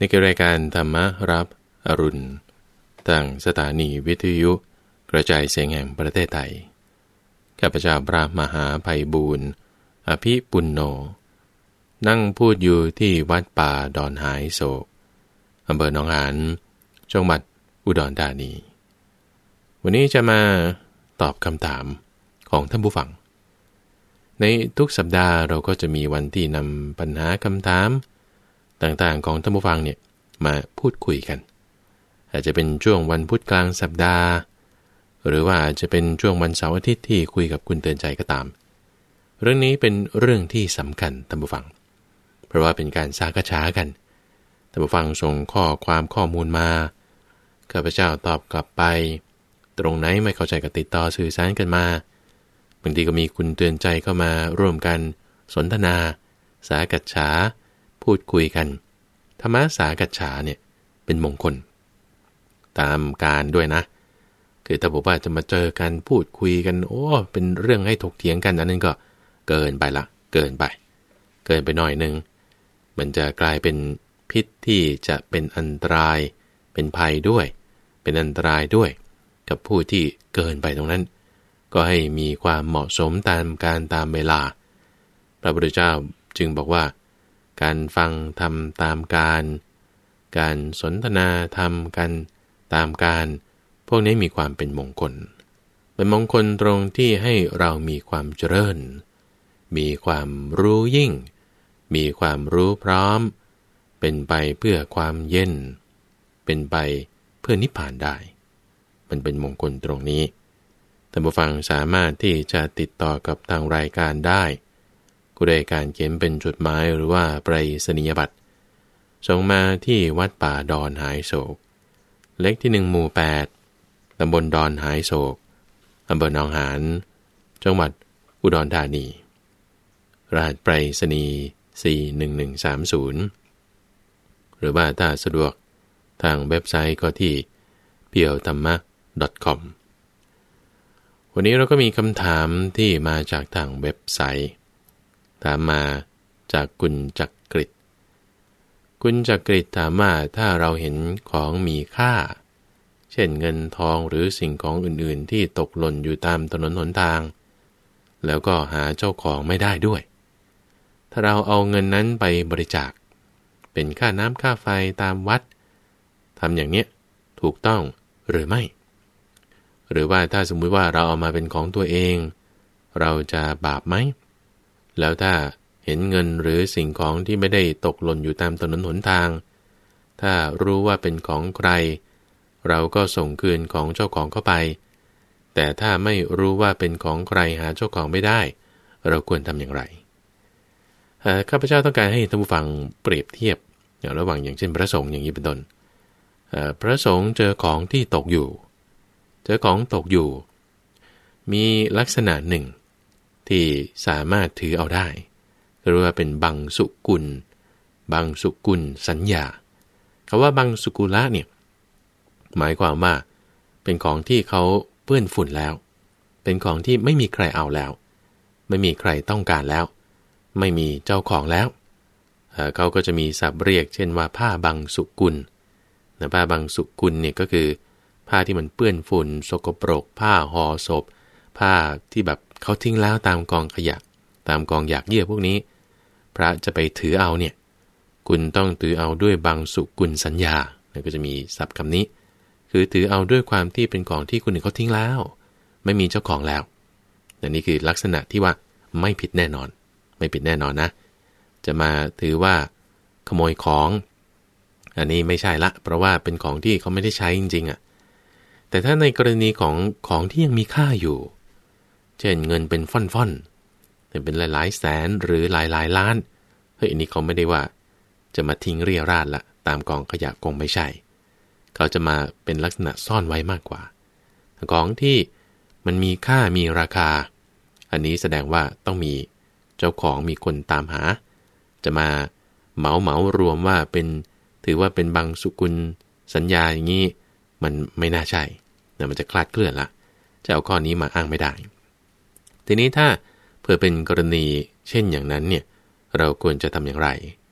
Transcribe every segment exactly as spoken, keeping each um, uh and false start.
ในรายการธรรมรับอรุณตั้งสถานีวิทยุกระจายเสียงแห่งประเทศไทยข้าพเจ้าพระมหาไพบูลย์อภิปุณโญนั่งพูดอยู่ที่วัดป่าดอนหายโศกอำเภอหนองหานจังหวัดอุดรธานีวันนี้จะมาตอบคำถามของท่านผู้ฟังในทุกสัปดาห์เราก็จะมีวันที่นำปัญหาคำถามต่างๆของท่านผู้ฟังเนี่ยมาพูดคุยกันอาจจะเป็นช่วงวันพุธกลางสัปดาห์หรือว่าจะเป็นช่วงวันเสาร์อาทิตย์ที่คุยกับคุณเตือนใจก็ตามเรื่องนี้เป็นเรื่องที่สำคัญท่านผู้ฟังเพราะว่าเป็นการซักช้ากันท่านผู้ฟังส่งข้อความข้อมูลมาข้าพเจ้าตอบกลับไปตรงไหนไม่เข้าใจก็ติดต่อสื่อสารกันมาบางทีก็มีคุณเตือนใจเข้ามาร่วมกันสนทนาสากัจฉาพูดคุยกันธรรมะสากัจฉาเนี่ยเป็นมงคลตามการด้วยนะคือถ้าบอกว่าจะมาเจอกันพูดคุยกันโอ้เป็นเรื่องให้ถกเถียงกันอันนั้นก็เกินไปละเกินไปเกินไปหน่อยนึงมันจะกลายเป็นพิษที่จะเป็นอันตรายเป็นภัยด้วยเป็นอันตรายด้วยกับผู้ที่เกินไปตรงนั้นก็ให้มีความเหมาะสมตามการตามเวลาพระพุทธเจ้าจึงบอกว่าการฟังธรรมตามการการสนทนาธรรมกันตามการพวกนี้มีความเป็นมงคลเป็นมงคลตรงที่ให้เรามีความเจริญมีความรู้ยิ่งมีความรู้พร้อมเป็นไปเพื่อความเย็นเป็นไปเพื่อนิพพานได้มันเป็นมงคลตรงนี้ท่านผู้ฟังสามารถที่จะติดต่อกับทางรายการได้ก็ได้การเขียนเป็นจดหมายหรือว่าไปรษณียบัตรส่งมาที่วัดป่าดอนหายโศกเลขที่หนึ่งหมู่แปดตำบลดอนหายโศกอำเภอหนองหานจังหวัดอุดรธานีรหัสไปรษณีย์สี่หนึ่งหนึ่งสามศูนย์หรือว่าถ้าสะดวกทางเว็บไซต์ก็ที่ เพียวธรรมะ ดอท คอม วันนี้เราก็มีคำถามที่มาจากทางเว็บไซต์ถามมาจากคุณจักริดคุณจักริดถามว่าถ้าเราเห็นของมีค่าเช่นเงินทองหรือสิ่งของอื่นๆที่ตกหล่นอยู่ตามถนนหนทางแล้วก็หาเจ้าของไม่ได้ด้วยถ้าเราเอาเงินนั้นไปบริจาคเป็นค่าน้ำค่าไฟตามวัดทำอย่างเนี้ยถูกต้องหรือไม่หรือว่าถ้าสมมุติว่าเราเอามาเป็นของตัวเองเราจะบาปไหมแล้วถ้าเห็นเงินหรือสิ่งของที่ไม่ได้ตกหล่นอยู่ตามถนนหนทางถ้ารู้ว่าเป็นของใครเราก็ส่งคืนของเจ้าของเข้าไปแต่ถ้าไม่รู้ว่าเป็นของใครหาเจ้าของไม่ได้เราควรทำอย่างไรข้าพเจ้าต้องการให้ท่านผู้ฟังเปรียบเทียบระหว่างอย่างเช่นพระสงฆ์อย่างนี้เป็นต้นพระสงฆ์เจอของที่ตกอยู่เจอของตกอยู่มีลักษณะหนึ่งที่สามารถถือเอาได้เรียกว่าเป็นบังสุกุลบังสุกุลสัญญาคำว่าบังสุกุละเนี่ยหมายความว่าเป็นของที่เขาเปื้อนฝุ่นแล้วเป็นของที่ไม่มีใครเอาแล้วไม่มีใครต้องการแล้วไม่มีเจ้าของแล้วเขาก็จะมีศัพท์เรียกเช่นว่าผ้าบังสุกุลนะผ้าบังสุกุลเนี่ยก็คือผ้าที่มันเปื้อนฝุ่นสกปรกผ้าห่อศพผ้าที่แบบเขาทิ้งแล้วตามกองขยะตามกองหยากเยื่อพวกนี้พระจะไปถือเอาเนี่ยคุณต้องถือเอาด้วยบังสุกุลสัญญาก็จะมีศัพท์คำนี้คือถือเอาด้วยความที่เป็นของที่คนอื่นเขาทิ้งแล้วไม่มีเจ้าของแล้วแต่นี่คือลักษณะที่ว่าไม่ผิดแน่นอนไม่ผิดแน่นอนนะจะมาถือว่าขโมยของอันนี้ไม่ใช่ละเพราะว่าเป็นของที่เขาไม่ได้ใช้จริงๆอ่ะแต่ถ้าในกรณีของของที่ยังมีค่าอยู่เช่นเงินเป็นฟ่อนๆแต่เป็นหลายๆแสนหรือหลายๆล้านเฮ้ยอันนี้เขาไม่ได้ว่าจะมาทิ้งเรี่ยราดละตามกองขยะคงไม่ใช่เขาจะมาเป็นลักษณะซ่อนไว้มากกว่าของที่มันมีค่ามีราคาอันนี้แสดงว่าต้องมีเจ้าของมีคนตามหาจะมาเหมาเหมารวมว่าเป็นถือว่าเป็นบังสุกุลสัญญาอย่างนี้มันไม่น่าใช่นะมันจะคลาดเคลื่อนละจะเอาข้อนี้มาอ้างไม่ได้ทีนี้ถ้าเผื่อเป็นกรณีเช่นอย่างนั้นเนี่ยเราควรจะทำอย่างไร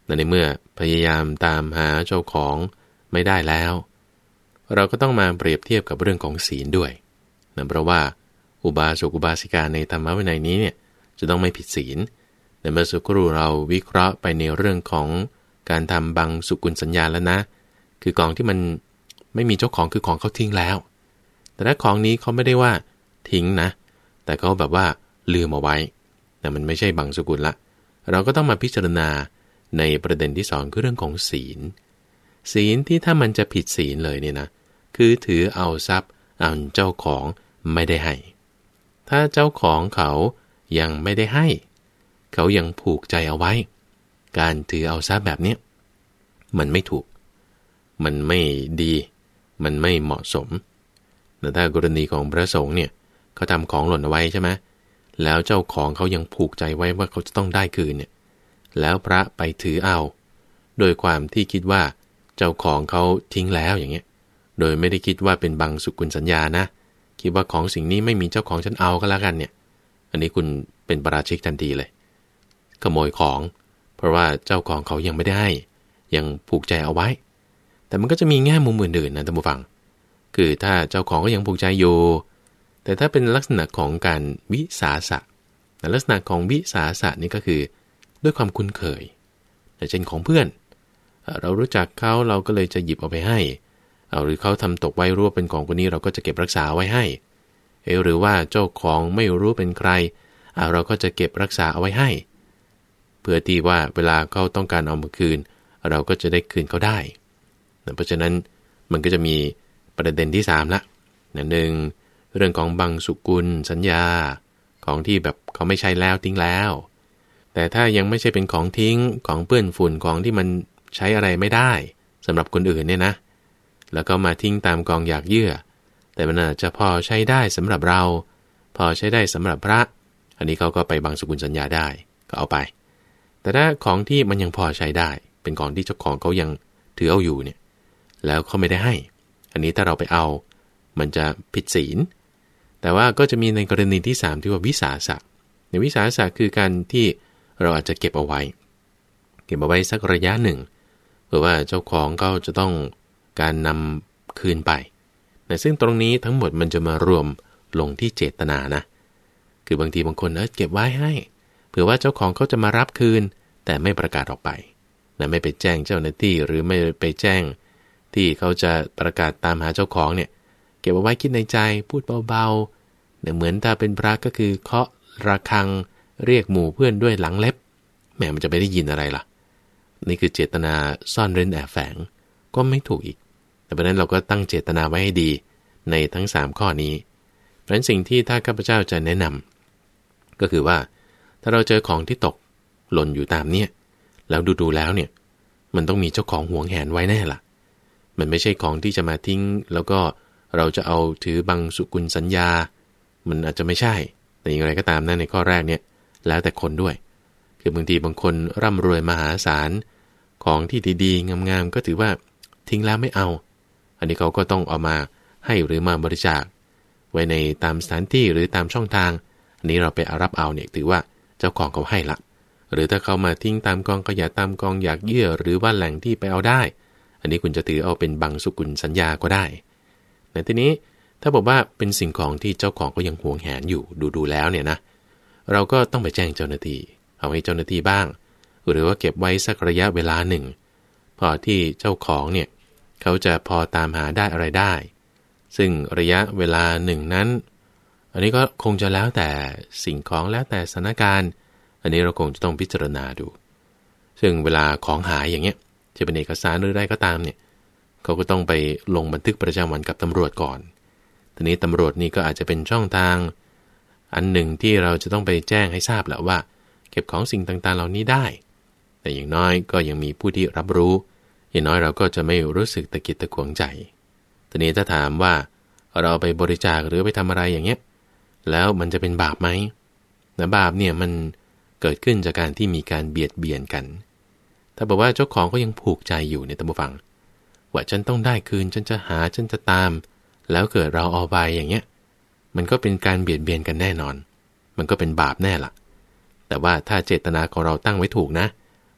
ในเมื่อพยายามตามหาเจ้าของไม่ได้แล้วเราก็ต้องมาเปรียบเทียบกับเรื่องของศีลด้วยนะเพราะว่าอุบาสกอุบาสิกาในธรรมวินัยนี้เนี่ยจะต้องไม่ผิดศีลในเมื่อสักครู่เราวิเคราะห์ไปในเรื่องของการทำบังสุกุลสัญญาแล้วนะคือกองที่มันไม่มีเจ้าของคือของเขาทิ้งแล้วแต่ถ้าของนี้เขาไม่ได้ว่าทิ้งนะแต่เขาแบบว่าลืมเอาไว้แต่มันไม่ใช่บังสุกุลละเราก็ต้องมาพิจารณาในประเด็นที่สองคือเรื่องของศีลศีลที่ถ้ามันจะผิดศีลเลยเนี่ยนะคือถือเอาทรัพย์อันเจ้าของไม่ได้ให้ถ้าเจ้าของเขายังไม่ได้ให้เขายังผูกใจเอาไว้การถือเอาทรัพย์แบบนี้มันไม่ถูกมันไม่ดีมันไม่เหมาะสมแต่ถ้ากรณีของพระสงฆ์เนี่ยเขาทำของหล่นเอาไว้ใช่ไหมแล้วเจ้าของเขายังผูกใจไว้ว่าเขาจะต้องได้คืนเนี่ยแล้วพระไปถือเอาโดยความที่คิดว่าเจ้าของเขาทิ้งแล้วอย่างเงี้ยโดยไม่ได้คิดว่าเป็นบังสุกุลสัญญานะคิดว่าของสิ่งนี้ไม่มีเจ้าของฉันเอาก็แล้วกันเนี่ยอันนี้คุณเป็นปาราชิกทันทีเลยขโมยของเพราะว่าเจ้าของเขายังไม่ได้ให้ยังผูกใจเอาไว้แต่มันก็จะมีแง่มุมอื่นๆนะท่านผู้ฟังคือถ้าเจ้าของก็ยังผูกใจอยู่แต่ถ้าเป็นลักษณะของการวิสาสะลักษณะของวิสาสะนี่ก็คือด้วยความคุ้นเคยเช่นของเพื่อนเรารู้จักเขาเราก็เลยจะหยิบเอาไปให้เอาหรือเขาทำตกไว้รู้ว่าเป็นของคนนี้เราก็จะเก็บรักษาไว้ให้เออหรือว่าเจ้าของไม่รู้เป็นใครเราก็จะเก็บรักษาเอาไว้ให้เพื่อที่ว่าเวลาเขาต้องการเอามาคืนเราก็จะได้คืนเขาได้เพราะฉะนั้นมันก็จะมีประเด็นที่สามละหนึ่งเรื่องของบังสุกุลสัญญาของที่แบบเขาไม่ใช้แล้วทิ้งแล้วแต่ถ้ายังไม่ใช่เป็นของทิ้งของเปื้อนฝุ่นของที่มันใช้อะไรไม่ได้สำหรับคนอื่นเนี่ยนะแล้วก็มาทิ้งตามกองหยากเยื่อแต่มันอาจจะพอใช้ได้สำหรับเราพอใช้ได้สำหรับพระอันนี้เขาก็ไปบังสุกุลสัญญาได้ก็เอาไปแต่ถ้าของที่มันยังพอใช้ได้เป็นของที่เจ้าของเขายังถือเอาอยู่เนี่ยแล้วเขาไม่ได้ให้อันนี้ถ้าเราไปเอามันจะผิดศีลแต่ว่าก็จะมีในกรณีที่สามที่ว่าวิสาสะในวิสาสะคือการที่เราอาจจะเก็บเอาไว้เก็บเอาไว้สักระยะหนึ่งเพื่อว่าเจ้าของเขาจะต้องการนำคืนไปแต่ซึ่งตรงนี้ทั้งหมดมันจะมารวมลงที่เจตนานะคือบางทีบางคนเออเก็บไว้ให้เผื่อว่าเจ้าของเขาจะมารับคืนแต่ไม่ประกาศออกไปนะไม่ไปแจ้งเจ้าหน้าที่หรือไม่ไปแจ้งที่เขาจะประกาศตามหาเจ้าของเนี่ยเก็บเอาไว้คิดในใจพูดเบาๆเนี่ยเหมือนถ้าเป็นพระก็คือเคาะระฆังเรียกหมู่เพื่อนด้วยหลังเล็บแหมมันจะไม่ได้ยินอะไรล่ะนี่คือเจตนาซ่อนเร้นแอบแฝงก็ไม่ถูกอีกแต่เพราะนั้นเราก็ตั้งเจตนาไว้ให้ดีในทั้งสามข้อนี้เพราะฉะนั้นสิ่งที่ถ้าข้าพเจ้าจะแนะนำก็คือว่าถ้าเราเจอของที่ตกหล่นอยู่ตามเนี่ยแล้วดูๆแล้วเนี่ยมันต้องมีเจ้าของหวงแหนไว้แน่ล่ะมันไม่ใช่ของที่จะมาทิ้งแล้วก็เราจะเอาถือบังสุกุลสัญญามันอาจจะไม่ใช่แต่อย่างไรก็ตามนะในข้อแรกเนี่ยแล้วแต่คนด้วยคือบางทีบางคนร่ำรวยมหาศาลของที่ดีๆงามๆก็ถือว่าทิ้งแล้วไม่เอาอันนี้เขาก็ต้องเอามาให้หรือมาบริจาคไว้ในตามสถานที่หรือตามช่องทางอันนี้เราไปเอารับเอาเนี่ยถือว่าเจ้าของเขาให้ละหรือถ้าเขามาทิ้งตามกองขยะตามกองหยากเยื่อหรือว่าแหล่งที่ไปเอาได้อันนี้คุณจะถือเอาเป็นบังสุกุลสัญญาก็ได้แต่ทีนี้ถ้าบอกว่าเป็นสิ่งของที่เจ้าของก็ยังหวงแหนอยู่ดูๆแล้วเนี่ยนะเราก็ต้องไปแจ้งเจ้าหน้าที่เอาให้เจ้าหน้าที่บ้างหรือว่าเก็บไว้สักระยะเวลาหนึ่งพอที่เจ้าของเนี่ยเขาจะพอตามหาได้อะไรได้ซึ่งระยะเวลาหนึ่งนั้นอันนี้ก็คงจะแล้วแต่สิ่งของแล้วแต่สถานการณ์อันนี้เราคงจะต้องพิจารณาดูซึ่งเวลาของหายอย่างเงี้ยจะเป็นเอกสารหรืออะไรก็ตามเนี่ยเขาก็ต้องไปลงบันทึกประจำวันกับตำรวจก่อนทีนี้ตำรวจนี่ก็อาจจะเป็นช่องทางอันหนึ่งที่เราจะต้องไปแจ้งให้ทราบแหละว่าเก็บของสิ่งต่างๆเหล่านี้ได้แต่อย่างน้อยก็ยังมีผู้ที่รับรู้อย่างน้อยเราก็จะไม่รู้สึกตะกิดตะขวงใจทีนี้ถ้าถามว่าเราไปบริจาคหรือไปทำอะไรอย่างเงี้ยแล้วมันจะเป็นบาปไหมแต่บาปเนี่ยมันเกิดขึ้นจากการที่มีการเบียดเบียนกันถ้าบอกว่าเจ้าของก็ยังผูกใจอยู่ในท่านผู้ฟังว่าฉันต้องได้คืนฉันจะหาฉันจะตามแล้วเกิดเราเอาไปอย่างเงี้ยมันก็เป็นการเบียดเบียนกันแน่นอนมันก็เป็นบาปแน่ล่ะแต่ว่าถ้าเจตนาของเราตั้งไว้ถูกนะ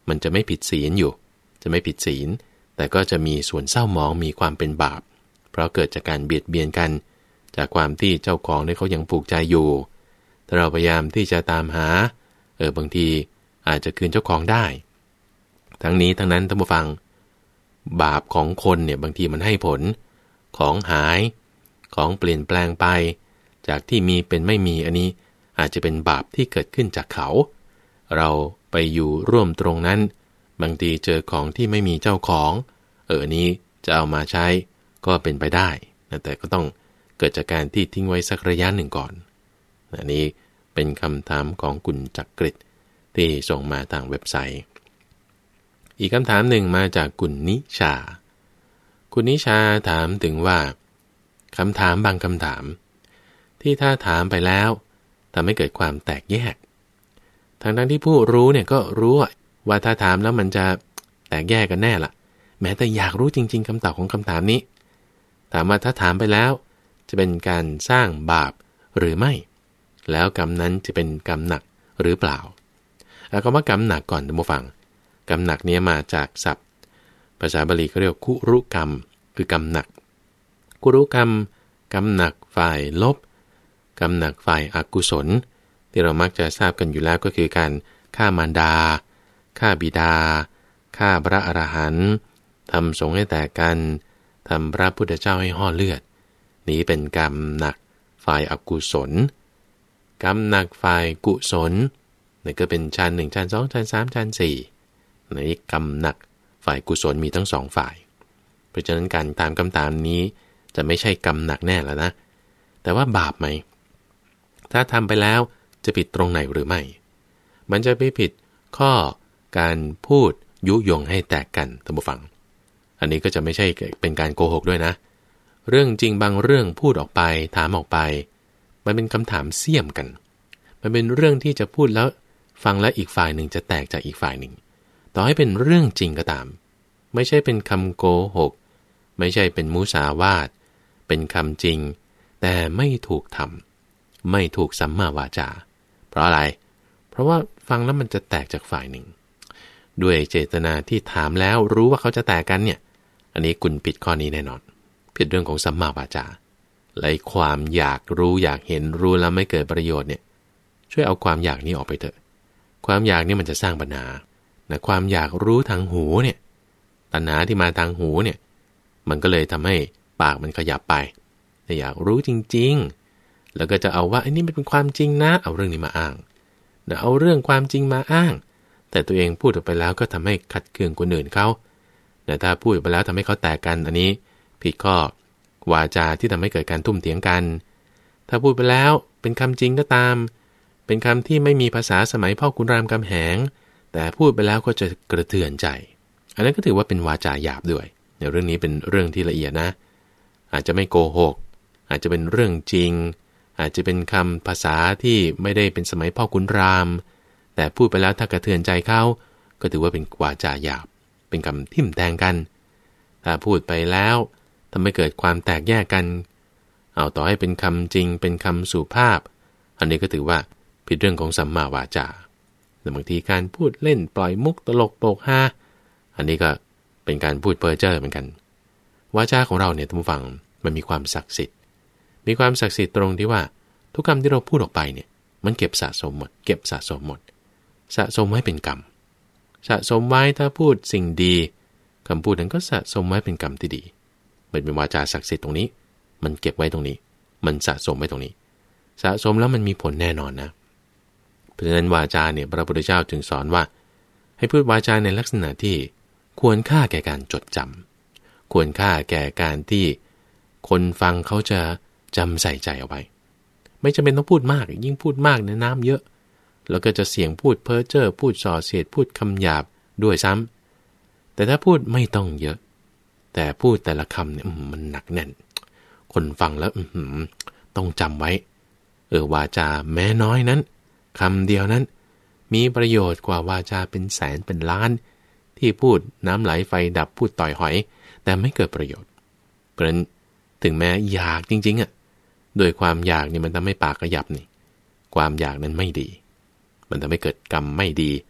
มันจะไม่ผิดศีลอยู่จะไม่ผิดศีลแต่ก็จะมีส่วนเศร้าหมองมีความเป็นบาปเพราะเกิดจากการเบียดเบียนกันจากความที่เจ้าของเนี่ยเขายังผูกใจอยู่ถ้าเราพยายามที่จะตามหาเออบางทีอาจจะคืนเจ้าของได้ทั้งนี้ทั้งนั้นท่านผู้ฟังบาปของคนเนี่ยบางทีมันให้ผลของหายของเปลี่ยนแปลงไปจากที่มีเป็นไม่มีอันนี้อาจจะเป็นบาปที่เกิดขึ้นจากเขาเราไปอยู่ร่วมตรงนั้นบางทีเจอของที่ไม่มีเจ้าของเอออันนี้จะเอามาใช้ก็เป็นไปได้แต่ก็ต้องเกิดจากการที่ทิ้งไว้สักระยะหนึ่งก่อนอันนี้เป็นคำถามของคุณจักริดที่ส่งมาทางเว็บไซต์อีกคำถามหนึ่งมาจากคุณนิชาคุณนิชาถามถึงว่าคำถามบางคำถามที่ถ้าถามไปแล้วทำให้เกิดความแตกแยกทางด้านที่ผู้รู้เนี่ยก็รู้ว่าถ้าถามแล้วมันจะแตกแยกกันแน่ล่ะแม้แต่อยากรู้จริงๆคำตอบของคำถามนี้ถามว่าถ้าถามไปแล้วจะเป็นการสร้างบาปหรือไม่แล้วกรรมนั้นจะเป็นกรรมหนักหรือเปล่าแล้วก็ว่ากรรมหนักก่อนท่านผู้ฟังกรรมหนักนี้มาจากศัพท์ภาษาบาลีเขาเรียกคุรุกรรมคือกรรมหนักคุรุกรรมกรรมหนักฝ่ายลบกรรมหนักฝ่ายอกุศลที่เรามักจะทราบกันอยู่แล้วก็คือการฆ่ามารดาฆ่าบิดาฆ่าพระอรหันต์ทำสงฆ์ให้แตกกันทำพระพุทธเจ้าให้ห่อเลือดนี้เป็นกรรมหนักฝ่ายอกุศลกรรมหนักฝ่ายกุศลนี่ก็เป็นชั้นหนึ่งชั้นสองชั้นสามชั้นสี่ในกรรมหนักฝ่ายกุศลมีทั้งสองฝ่ายเพราะฉะนั้นการตามคำถามนี้จะไม่ใช่กรรมหนักแน่แล้วนะแต่ว่าบาปไหมถ้าทำไปแล้วจะผิดตรงไหนหรือไม่มันจะไปผิดข้อการพูดยุยงให้แตกกันท่านผู้ฟังอันนี้ก็จะไม่ใช่เป็นการโกหกด้วยนะเรื่องจริงบางเรื่องพูดออกไปถามออกไปมันเป็นคำถามเสี่ยมกันมันเป็นเรื่องที่จะพูดแล้วฟังแล้วอีกฝ่ายหนึ่งจะแตกจากอีกฝ่ายหนึ่งต่อให้เป็นเรื่องจริงก็ตามไม่ใช่เป็นคำโกหกไม่ใช่เป็นมุสาวาทเป็นคำจริงแต่ไม่ถูกทำไม่ถูกสัมมาวาจาเพราะอะไรเพราะว่าฟังแล้วมันจะแตกจากฝ่ายหนึ่งด้วยเจตนาที่ถามแล้วรู้ว่าเขาจะแตกกันเนี่ยอันนี้คุณผิดข้อนี้แน่นอนผิดเรื่องของสัมมาวาจาและความอยากรู้อยากเห็นรู้แล้วไม่เกิดประโยชน์เนี่ยช่วยเอาความอยากนี้ออกไปเถอะความอยากนี่มันจะสร้างปัญหานะความอยากรู้ทางหูเนี่ยตัณหาที่มาทางหูเนี่ยมันก็เลยทำให้ปากมันขยับไปแต่อยากรู้จริงๆแล้วก็จะเอาว่าไอ้นี่มันเป็นความจริงนะเอาเรื่องนี้มาอ้างนะเอาเรื่องความจริงมาอ้างแต่ตัวเองพูดออกไปแล้วก็ทำให้ขัดเคืองคนอื่นเขาแต่ถ้าพูดไปแล้วทำให้เขาแตกกันอันนี้ผิดข้อวาจาที่ทำให้เกิดการทุ่มเถียงกันถ้าพูดไปแล้วเป็นคำจริงก็ตามเป็นคำที่ไม่มีภาษาสมัยพ่อขุนรามคำแหงแต่พูดไปแล้วก็จะกระเทือนใจอันนั้นก็ถือว่าเป็นวาจาหยาบด้วยในเรื่องนี้เป็นเรื่องที่ละเอียดนะอาจจะไม่โกหกอาจจะเป็นเรื่องจริงอาจจะเป็นคำภาษาที่ไม่ได้เป็นสมัยพ่อขุนรามแต่พูดไปแล้วถ้ากระเทือนใจเขาก็ถือว่าเป็นวาจาหยาบเป็นคำทิ่มแทงกันถ้าพูดไปแล้วทำให้เกิดความแตกแยกกันเอาต่อให้เป็นคำจริงเป็นคำสุภาพอันนี้ก็ถือว่าผิดเรื่องของสัมมาวาจาแต่บางทีการพูดเล่นปล่อยมุกตลกโปกฮาอันนี้ก็เป็นการพูดเพ้อเจ้อเหมือนกันวาจาของเราเนี่ยท่านผู้ฟังมันมีความศักดิ์สิทธิ์มีความศักดิ์สิทธิ์ตรงที่ว่าทุกคำที่เราพูดออกไปเนี่ยมันเก็บสะสมหมดเก็บสะสมหมดสะสมไว้เป็นกรรมสะสมไว้ถ้าพูดสิ่งดีคำพูดนั้นก็สะสมไว้เป็นกรรมที่ดีมันเป็นวาจาศักดิ์สิทธิ์ตรงนี้มันเก็บไว้ตรงนี้มันสะสมไว้ตรงนี้สะสมแล้วมันมีผลแน่นอนนะเพราะฉะนั้นวาจาเนี่ยพระพุทธเจ้าจึงสอนว่าให้พูดวาจาในลักษณะที่ควรค่าแก่การจดจำควรค่าแก่การที่คนฟังเขาจะจำใส่ใจเอาไว้ไม่จำเป็นต้องพูดมากยิ่งพูดมากในน้ำเยอะแล้วก็จะเสี่ยงพูดเพ้อเจ้อพูดส่อเสียดพูดคำหยาบด้วยซ้ำแต่ถ้าพูดไม่ต้องเยอะแต่พูดแต่ละคำเนี่ยมันหนักแน่นคนฟังแล้วต้องจำไว้เออวาจาแม้น้อยนั้นคำเดียวนั้นมีประโยชน์กว่าวาจาเป็นแสนเป็นล้านที่พูดน้ำไหลไฟดับพูดต่อยหอยแต่ไม่เกิดประโยชน์เพราะฉะนั้นถึงแม้อยากจริงๆอ่ะโดยความอยากนี่มันทำให้ปากขยับนี่ความอยากนั้นไม่ดีมันทำให้เกิดกรรมไม่ดี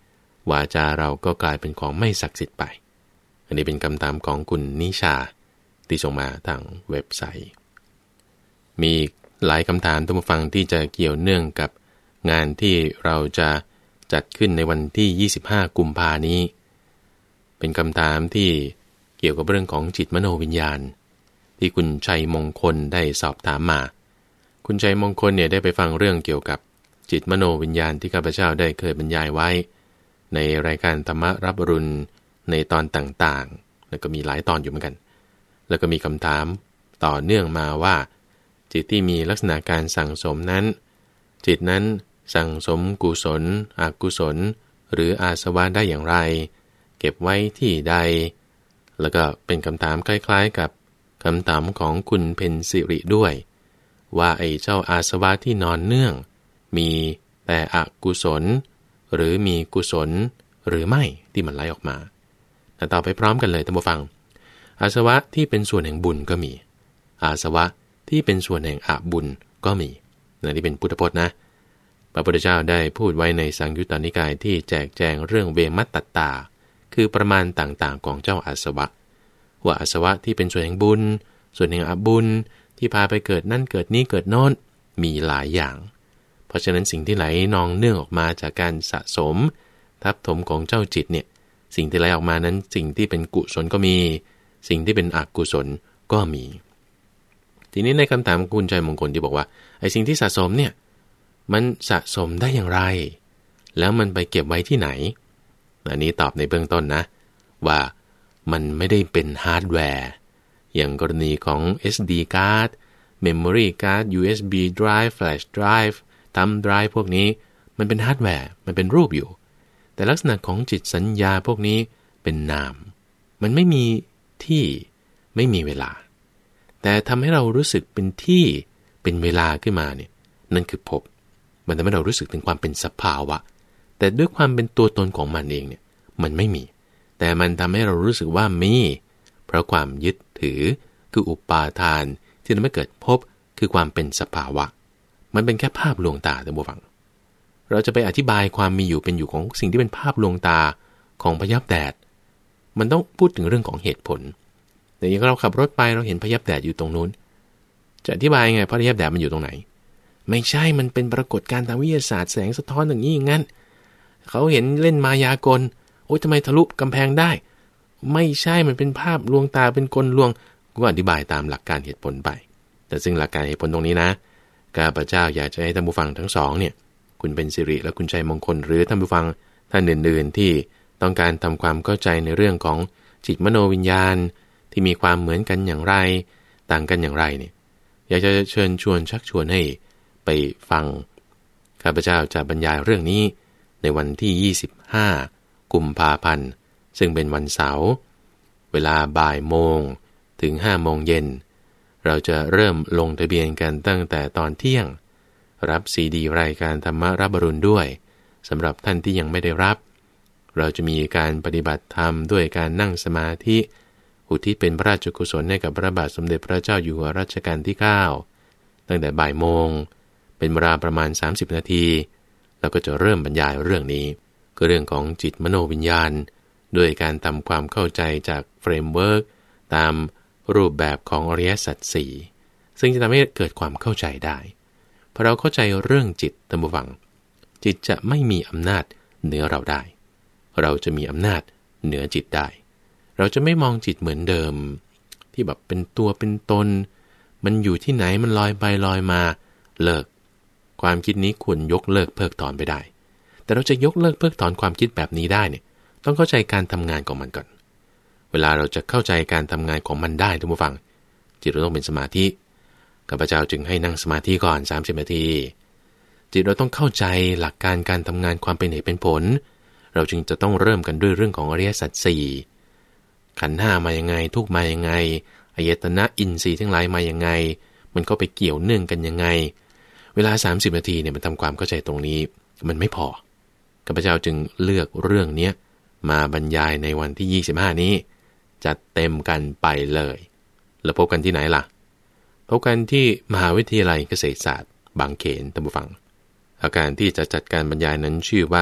วาจาเราก็กลายเป็นของไม่ศักดิ์สิทธิ์ไปอันนี้เป็นคำถามของคุณนิชาที่ส่งมาทางเว็บไซต์มีหลายคำถามท่านผู้ฟังที่จะเกี่ยวเนื่องกับงานที่เราจะจัดขึ้นในวันที่ยี่สิบห้ากุมภาพันธ์นี้เป็นคำถามที่เกี่ยวกับเรื่องของจิตมโนวิญญาณที่คุณชัยมงคลได้สอบถามมาคุณชัยมงคลเนี่ยได้ไปฟังเรื่องเกี่ยวกับจิตมโนวิญญาณที่ข้าพเจ้าได้เคยบรรยายไว้ในรายการธรรมรับอรุณในตอนต่างๆแล้วก็มีหลายตอนอยู่เหมือนกันแล้วก็มีคำถามต่อเนื่องมาว่าจิตที่มีลักษณะการสั่งสมนั้นจิตนั้นสั่งสมกุศลอกุศลหรืออาสวะได้อย่างไรเก็บไว้ที่ใดแล้วก็เป็นคำถามคล้ายๆกับคำถามของคุณเพ็ญสิริด้วยว่าไอ้เจ้าอาสวะที่นอนเนื่องมีแต่อกุศลหรือมีกุศลหรือไม่ที่มันไหลออกมาแต่ต่อไปพร้อมกันเลยท่านผู้ฟังอาสวะที่เป็นส่วนแห่งบุญก็มีอาสวะที่เป็นส่วนแห่งอบุญก็มีนั่นที่เป็นพุทธพจน์นะพระพุทธเจ้าได้พูดไว้ในสังยุตตนิกายที่แจกแจงเรื่องเวมัตตตาคือประมาณต่างๆของเจ้าอาสวะว่าอาสวะที่เป็นส่วนแห่งบุญส่วนแห่งอบุญที่พาไปเกิดนั่นเกิดนี้เกิดโน่นมีหลายอย่างเพราะฉะนั้นสิ่งที่ไหลนองเนื่องออกมาจากการสะสมทับถมของเจ้าจิตเนี่ยสิ่งที่ไหลออกมานั้นสิ่งที่เป็นกุศลก็มีสิ่งที่เป็นอกุศลก็มีทีนี้ในคำถามคุณชัยมงคลที่บอกว่าไอ้สิ่งที่สะสมเนี่ยมันสะสมได้อย่างไรแล้วมันไปเก็บไว้ที่ไหนอันนี้ตอบในเบื้องต้นนะว่ามันไม่ได้เป็นฮาร์ดแวร์อย่างกรณีของ เอส ดี card memory card ยู เอส บี drive flash drive thumb drive พวกนี้มันเป็นฮาร์ดแวร์มันเป็นรูปอยู่แต่ลักษณะของจิตสัญญาพวกนี้เป็นนามมันไม่มีที่ไม่มีเวลาแต่ทำให้เรารู้สึกเป็นที่เป็นเวลาขึ้นมาเนี่ยนั่นคือภพมันทำให้เรารู้สึกถึงความเป็นสภาวะแต่ด้วยความเป็นตัวตนของมันเองเนี่ยมันไม่มีแต่มันทำให้เรารู้สึกว่ามีเพราะความยึดถือคืออุปาทานที่ทำให้เกิดภพคือความเป็นสภาวะมันเป็นแค่ภาพลวงตาท่านผู้ฟังเราจะไปอธิบายความมีอยู่เป็นอยู่ของสิ่งที่เป็นภาพลวงตาของพยับแดดมันต้องพูดถึงเรื่องของเหตุผลแต่อย่างเราขับรถไปเราเห็นพยับแดดอยู่ตรงนู้นจะอธิบายไงพยับแดดมันอยู่ตรงไหนไม่ใช่มันเป็นปรากฏการณ์ทางวิทยาศาสตร์แสงสะท้อนอย่างนี้อย่างนั้นเขาเห็นเล่นมายากลโอ๊ยทำไมทะลุกำแพงได้ไม่ใช่มันเป็นภาพลวงตาเป็นกลลวงก็อธิบายตามหลักการเหตุผลไปแต่ซึ่งหลักการเหตุผลตรงนี้นะข้าพเจ้าอยากจะให้ท่านผู้ฟังทั้งสองเนี่ยคุณเป็นสิริและคุณชัยมงคลหรือท่านผู้ฟังท่านอื่นๆที่ต้องการทำความเข้าใจในเรื่องของจิตมโนวิญญาณที่มีความเหมือนกันอย่างไรต่างกันอย่างไรเนี่ยอยากจะเชิญชวนชักชวนให้ไปฟังข้าพเจ้าจะบรรยายเรื่องนี้ในวันที่ยี่สิบห้ากุมภาพันธ์ซึ่งเป็นวันเสาร์เวลาบ่ายโมงถึงห้าโมงเย็นเราจะเริ่มลงทะเบียนกันตั้งแต่ตอนเที่ยงรับซีดีรายการธรรมรับอรุณด้วยสำหรับท่านที่ยังไม่ได้รับเราจะมีการปฏิบัติธรรมด้วยการนั่งสมาธิอุทิศเป็นพระราชกุศลให้กับพระบาทสมเด็จพระเจ้าอยู่หัวรัชกาลที่เก้าตั้งแต่บ่ายโมงเป็นเวลาประมาณสามสิบนาทีแล้วก็จะเริ่มบรรยายเรื่องนี้คือเรื่องของจิตมโนวิญญาณด้วยการทำความเข้าใจจากเฟรมเวิร์กตามรูปแบบของอริยสัจสี่ซึ่งจะทำให้เกิดความเข้าใจได้พอเราเข้าใจเรื่องจิตท่านผู้ฟังจิตจะไม่มีอำนาจเหนือเราได้เราจะมีอำนาจเหนือจิตได้เราจะไม่มองจิตเหมือนเดิมที่แบบเป็นตัวเป็นตนมันอยู่ที่ไหนมันลอยไปลอยมาเลิกความคิดนี้ควรยกเลิกเพิกถอนไปได้แต่เราจะยกเลิกเพิกถอนความคิดแบบนี้ได้เนี่ยต้องเข้าใจการทำงานของมันก่อนเวลาเราจะเข้าใจการทำงานของมันได้ท่านผู้ฟังจิตเราต้องเป็นสมาธิข้าพเจ้าจึงให้นั่งสมาธิก่อนสามสิบนาทีจิตเราต้องเข้าใจหลักการการทำงานความเป็นเหตุเป็นผลเราจึงจะต้องเริ่มกันด้วยเรื่องของอริยสัจสี่ขันธ์ห้ามายังไงทุกข์มายังไงอายตนะอินทรีย์ทั้งหลายมายังไงมันก็ไปเกี่ยวเนื่องกันยังไงเวลาสามสิบนาทีเนี่ยมันทำความเข้าใจตรงนี้มันไม่พอข้าพเจ้าจึงเลือกเรื่องนี้มาบรรยายในวันที่ยี่สิบห้านี้จัดเต็มกันไปเลยแล้วพบกันที่ไหนล่ะพบกันที่มหาวิทยาลัยเกษตรศาสตร์บางเขนท่านผู้ฟังอาการที่จะจัดการบรรยายนั้นชื่อว่า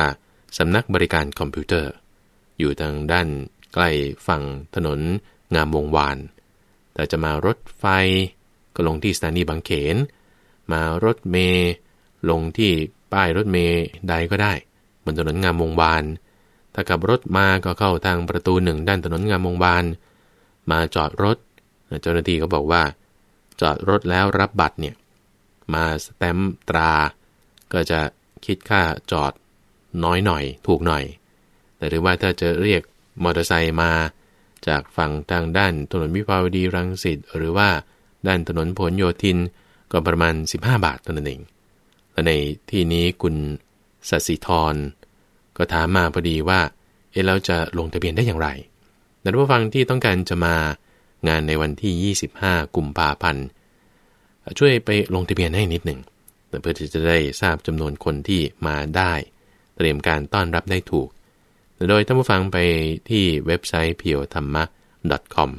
สำนักบริการคอมพิวเตอร์อยู่ทางด้านใกล้ฝั่งถนนงามวงวานแต่จะมารถไฟก็ลงที่สถานีบางเขนมารถเมล์ลงที่ป้ายรถเมล์ใดก็ได้บนถนนงามวงวานถ้าขับรถมาก็เข้าทางประตูหนึ่งด้านถนนงามวงวานมาจอดรถเจ้าหน้าที่ก็บอกว่าจอดรถแล้วรับบัตรเนี่ยมาสแตมป์ตราก็จะคิดค่าจอดน้อยหน่อยถูกหน่อยแต่หรือว่าถ้าจะเรียกมอเตอร์ไซค์มาจากฝั่งทางด้านถนนวิภาวดีรังสิตหรือว่าด้านถนนพหลโยธินก็ประมาณสิบห้าบาทเท่านั้นเองและในที่นี้คุณศศิธรก็ถามมาพอดีว่าเอ๊ะเราจะลงทะเบียนได้อย่างไรท่านผู้ฟังที่ต้องการจะมางานในวันที่ยี่สิบห้ากุมภาพันธ์ช่วยไปลงทะเบียนให้นิดหนึ่งเพื่อที่จะได้ทราบจำนวนคนที่มาได้เตรียมการต้อนรับได้ถูกโดยท่านผู้ฟังไปที่เว็บไซต์ พี โอ ธรรมะ ดอท คอม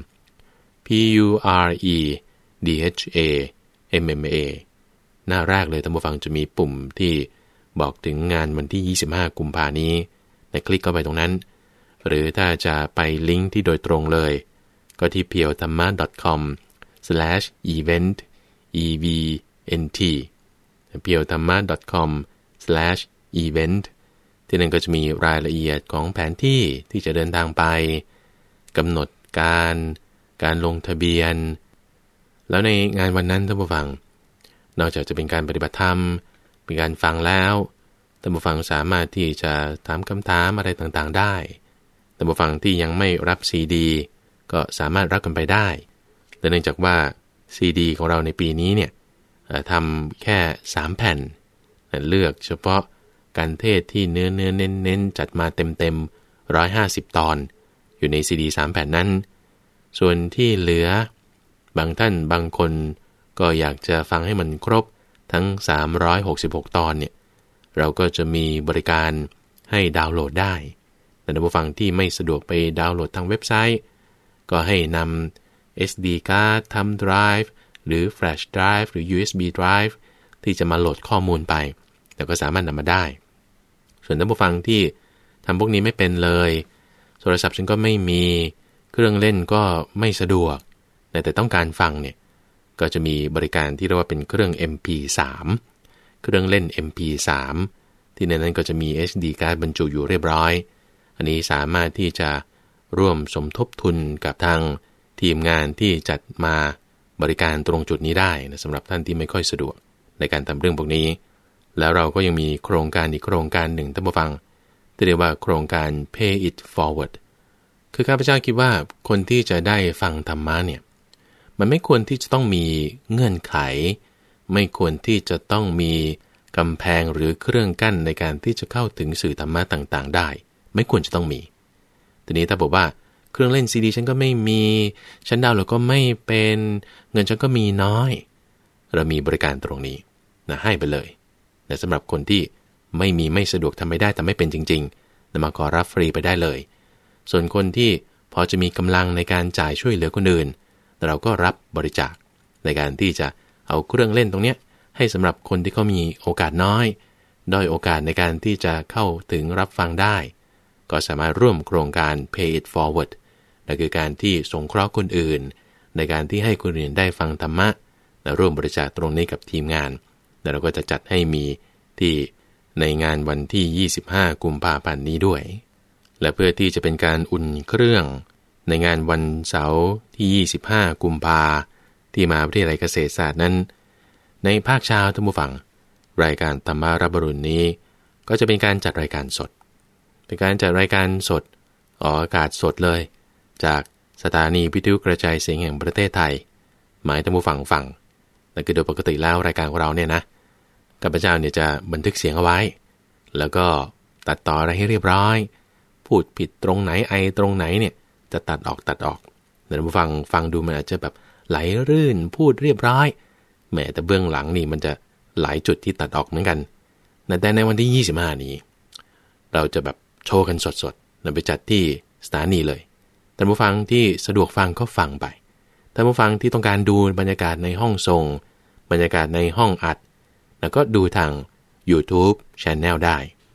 p u r e d h a m m a หน้าแรกเลยท่านผู้ฟังจะมีปุ่มที่บอกถึงงานวันที่ยี่สิบห้ากุมภาพันธ์นี้ในคลิกเข้าไปตรงนั้นหรือถ้าจะไปลิงก์ที่โดยตรงเลยก็ที่ พี โอ ธรรมะ ดอท คอม สแลช อีเวนต์ อี วี เอ็น ที พี โอ ธรรมะ ดอท คอม สแลช อีเวนต์ ที่นั่นก็จะมีรายละเอียดของแผนที่ที่จะเดินทางไปกำหนดการการลงทะเบียนแล้วในงานวันนั้นท่านผู้ฟังนอกจากจะเป็นการปฏิบัติธรรมเป็นการฟังแล้วท่านผู้ฟังสามารถที่จะถามคำถามอะไรต่างๆได้ท่านผู้ฟังที่ยังไม่รับซีดีก็สามารถรับกันไปได้แต่เนื่องจากว่าซีดีของเราในปีนี้เนี่ยทำแค่สามแผ่นเลือกเฉพาะการเทศที่เนื้อเนื้อเน้นเน้นจัดมาเต็มเต็มร้อยห้าสิบตอนอยู่ในซีดีสามแผ่นนั้นส่วนที่เหลือบางท่านบางคนก็อยากจะฟังให้มันครบทั้งสามร้อยหกสิบหกตอนเนี่ยเราก็จะมีบริการให้ดาวน์โหลดได้แต่ท่านผู้ฟังที่ไม่สะดวกไปดาวน์โหลดทางเว็บไซต์ก็ให้นำ เอส ดี card ทำ drive หรือ flash drive หรือ ยู เอส บี drive ที่จะมาโหลดข้อมูลไปแต่ก็สามารถนำมาได้ส่วนท่านผู้ฟังที่ทำพวกนี้ไม่เป็นเลยโทรศัพท์ฉันก็ไม่มีเครื่องเล่นก็ไม่สะดวกแต่ต้องการฟังเนี่ยก็จะมีบริการที่เรียกว่าเป็นเครื่อง เอ็ม พี สาม เครื่องเล่น เอ็ม พี สาม ที่ในนั้นก็จะมี เอส ดี card บรรจุอยู่เรียบร้อยอันนี้สามารถที่จะร่วมสมทบทุนกับทางทีมงานที่จัดมาบริการตรงจุดนี้ได้นะสำหรับท่านที่ไม่ค่อยสะดวกในการทำเรื่องพวกนี้แล้วเราก็ยังมีโครงการอีกโครงการหนึ่งท่านผู้ฟังที่เรียกว่าโครงการ Pay It Forward คือข้าพเจ้าคิดว่าคนที่จะได้ฟังธรรมะเนี่ยมันไม่ควรที่จะต้องมีเงื่อนไขไม่ควรที่จะต้องมีกำแพงหรือเครื่องกั้นในการที่จะเข้าถึงสื่อธรรมะต่างๆได้ไม่ควรจะต้องมีทีนี้ถ้าบอกว่าเครื่องเล่นซีดีฉันก็ไม่มีฉันดาวน์โหลดก็ไม่เป็นเงินฉันก็มีน้อยเรามีบริการตรงนี้นะให้ไปเลยแต่สำหรับคนที่ไม่มีไม่สะดวกทำไม่ได้แต่ไม่เป็นจริงๆนะมาขอรับฟรีไปได้เลยส่วนคนที่พอจะมีกำลังในการจ่ายช่วยเหลือคนอื่นเราก็รับบริจาคในการที่จะเอาเครื่องเล่นตรงนี้ให้สำหรับคนที่เขามีโอกาสน้อยด้อยโอกาสในการที่จะเข้าถึงรับฟังได้ก็สามารถร่วมโครงการ Pay It Forward นั่นคือการที่สงเคราะห์คนอื่นในการที่ให้คนอื่นได้ฟังธรรมะและร่วมบริจาคตรงนี้กับทีมงานแล้วเราก็จะจัดให้มีที่ในงานวันที่ยี่สิบห้ากุมภาพันธ์นี้ด้วยและเพื่อที่จะเป็นการอุ่นเครื่องในงานวันเสาร์ที่ยี่สิบห้ากุมภาพันธ์ที่มหาวิทยาลัยเกษตรศาสตร์นั้นในภาคเช้าท่านผู้ฟังรายการธรรมารับอรุณนี้ก็จะเป็นการจัดรายการสดเป็นการจัดรายการสดออกอากาศสดเลยจากสถานีวิทยุกระจายเสียงแห่งประเทศไทยหมายท่านผู้ฟังฟังแต่คือโดยปกติแล้วรายการของเราเนี่ยนะข้าพเจ้าเนี่ยจะบันทึกเสียงเอาไว้แล้วก็ตัดต่ออะไรให้เรียบร้อยพูดผิดตรงไหนไอตรงไหนเนี่ยจะตัดออกตัดออกแต่ท่านผู้ฟังฟังดูมันอาจจะแบบไหลรื่นพูดเรียบร้อยแม้แต่เบื้องหลังนี่มันจะหลายจุดที่ตัดออกเหมือนกันแต่ในวันที่ยี่สิบห้านี้เราจะแบบโชว์กันสดๆนำไปจัดที่สถานีเลยท่านผู้ฟังที่สะดวกฟังก็ฟังไปท่านผู้ฟังที่ต้องการดูบรรยากาศในห้องส่งบรรยากาศในห้องอัดแล้วก็ดูทาง YouTube Channel ได้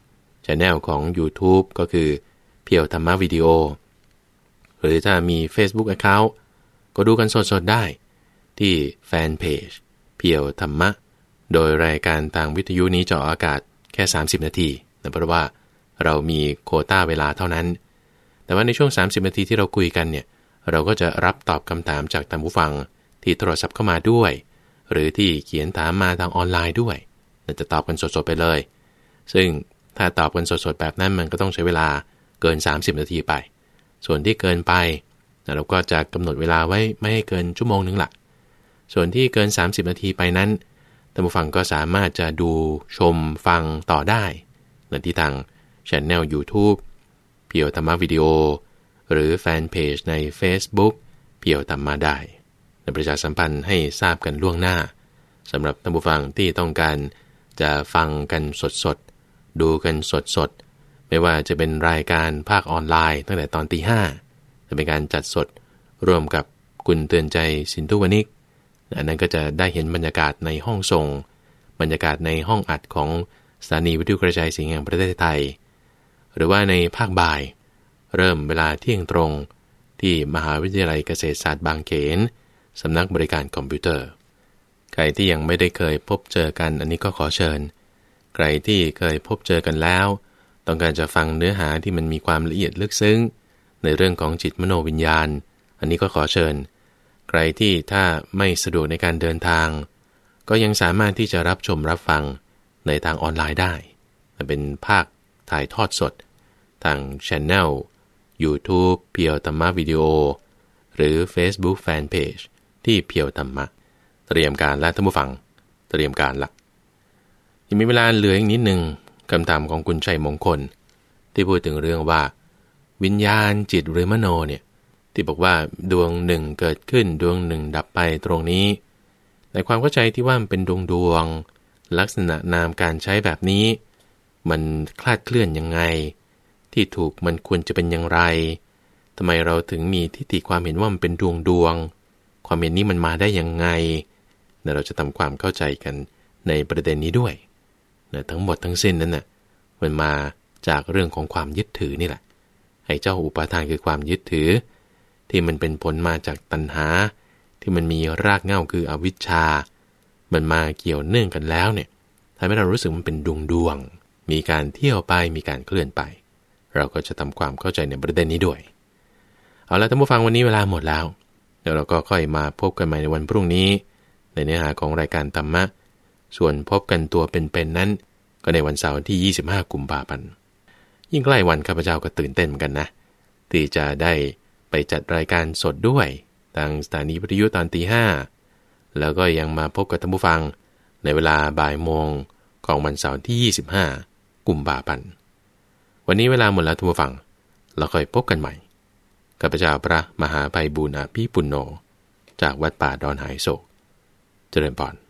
channel ของ YouTube ก็คือเพียวธรรมะวิดีโอหรือถ้ามี Facebook Account ก็ดูกันสดๆได้ที่แฟนเพจเพียวธรรมะโดยรายการทางวิทยุนี้จะออกอากาศแค่สามสิบนาทีนะเพราะว่าเรามีโควต้าเวลาเท่านั้นแต่ว่าในช่วงสามสิบนาทีที่เราคุยกันเนี่ยเราก็จะรับตอบคำถามจากท่านผู้ฟังที่โทรศัพท์เข้ามาด้วยหรือที่เขียนถามมาทางออนไลน์ด้วยเราจะตอบกันสดๆไปเลยซึ่งถ้าตอบกันสดๆแบบนั้นมันก็ต้องใช้เวลาเกินสามสิบนาทีไปส่วนที่เกินไปเราก็จะกำหนดเวลาไว้ไม่ให้เกินชั่วโมงนึงละส่วนที่เกินสามสิบนาทีไปนั้นท่านผู้ฟังก็สามารถจะดูชมฟังต่อได้ในที่ทาง Channel YouTube เพียวธรรมะวิดีโอหรือแฟนเพจใน Facebook เพียวธรรมะได้และประชาสัมพันธ์ให้ทราบกันล่วงหน้าสำหรับท่านผู้ฟังที่ต้องการจะฟังกันสดๆดูกันสดๆไม่ว่าจะเป็นรายการภาคออนไลน์ตั้งแต่ตอนตีห้าจะเป็นการจัดสดร่วมกับคุณเตือนใจสินธุวณิกอันนั้นก็จะได้เห็นบรรยากาศในห้องส่งบรรยากาศในห้องอัดของสถานีวิทยุกระจายเสียงแห่งประเทศไทยหรือว่าในภาคบ่ายเริ่มเวลาเที่ยงตรงที่มหาวิทยาลัยเกษตรศาสตร์บางเขนสำนักบริการคอมพิวเตอร์ใครที่ยังไม่ได้เคยพบเจอกันอันนี้ก็ขอเชิญใครที่เคยพบเจอกันแล้วต้องการจะฟังเนื้อหาที่มันมีความละเอียดลึกซึ้งในเรื่องของจิตมโนวิญญาณอันนี้ก็ขอเชิญใครที่ถ้าไม่สะดวกในการเดินทางก็ยังสามารถที่จะรับชมรับฟังในทางออนไลน์ได้เป็นภาคถ่ายทอดสดทาง Channel YouTube เพียวธรรมะวิดีโอหรือ Facebook Fanpage ที่เพียวธรรมะเตรียมการและท่านผู้ฟังเตรียมการละยังมีเวลาเหลืออีกนิดนึงคำถามของคุณชัยมงคลที่พูดถึงเรื่องว่าวิญญาณจิตหรือมโนเนี่ยที่บอกว่าดวงหนึ่งเกิดขึ้นดวงหนึ่งดับไปตรงนี้ในความเข้าใจที่ว่ามันเป็นดวงดวงลักษณะนามการใช้แบบนี้มันคลาดเคลื่อนยังไงที่ถูกมันควรจะเป็นอย่างไรทำไมเราถึงมีทิฏฐิความเห็นว่ามันเป็นดวงดวงความเห็นนี้มันมาได้ยังไงเราจะทำความเข้าใจกันในประเด็นนี้ด้วยทั้งหมดทั้งสิ้นนั้นน่ะมันมาจากเรื่องของความยึดถือนี่แหละไอ้เจ้าอุปาทานคือความยึดถือที่มันเป็นผลมาจากตัณหาที่มันมีรากเหง้าคืออวิชชามันมาเกี่ยวเนื่องกันแล้วเนี่ยทำให้เรารู้สึกมันเป็นดวงดวงมีการเที่ยวไปมีการเคลื่อนไปเราก็จะทำความเข้าใจในประเด็นนี้ด้วยเอาละท่านผู้ฟังวันนี้เวลาหมดแล้วเดี๋ยวเราก็ค่อยมาพบกันใหม่ในวันพรุ่งนี้ในเนื้อหาของรายการธรรมะส่วนพบกันตัวเป็นๆนั้นก็ในวันเสาร์ที่ยี่สิบห้ากุมภาพันธ์ยิ่งใกล้วันข้าพเจ้าก็ตื่นเต้นเหมือนกันนะที่จะได้ไปจัดรายการสดด้วยทางสถานีวิทยุตอนตีห้าแล้วก็ยังมาพบกับท่านผู้ฟังในเวลาบ่ายโมงของวันเสาร์ที่ยี่สิบห้ากุมภาพันธ์วันนี้เวลาหมดแล้วท่านผู้ฟังเราค่อยพบกันใหม่ข้าพเจ้าพระมหาไพบูลย์อภิปุณโญจากวัดป่าดอนหายโศกเจริญพร